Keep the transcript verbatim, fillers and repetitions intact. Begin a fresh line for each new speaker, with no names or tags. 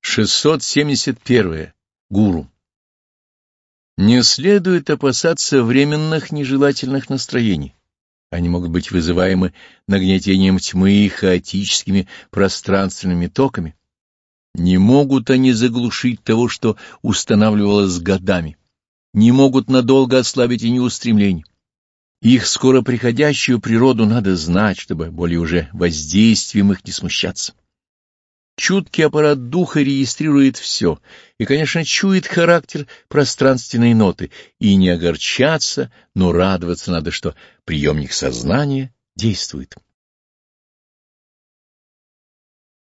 шестьсот семьдесят первое. Гуру. Не следует опасаться временных нежелательных настроений. Они могут быть вызываемы нагнетением тьмы и хаотическими пространственными токами. Не могут они заглушить того, что устанавливалось годами. Не могут надолго ослабить и неустремлений. Их скоро приходящую природу надо знать, чтобы более уже воздействием их не смущаться. Чуткий аппарат духа регистрирует все и, конечно, чует характер пространственной ноты, и не огорчаться, но радоваться надо, что приемник сознания действует.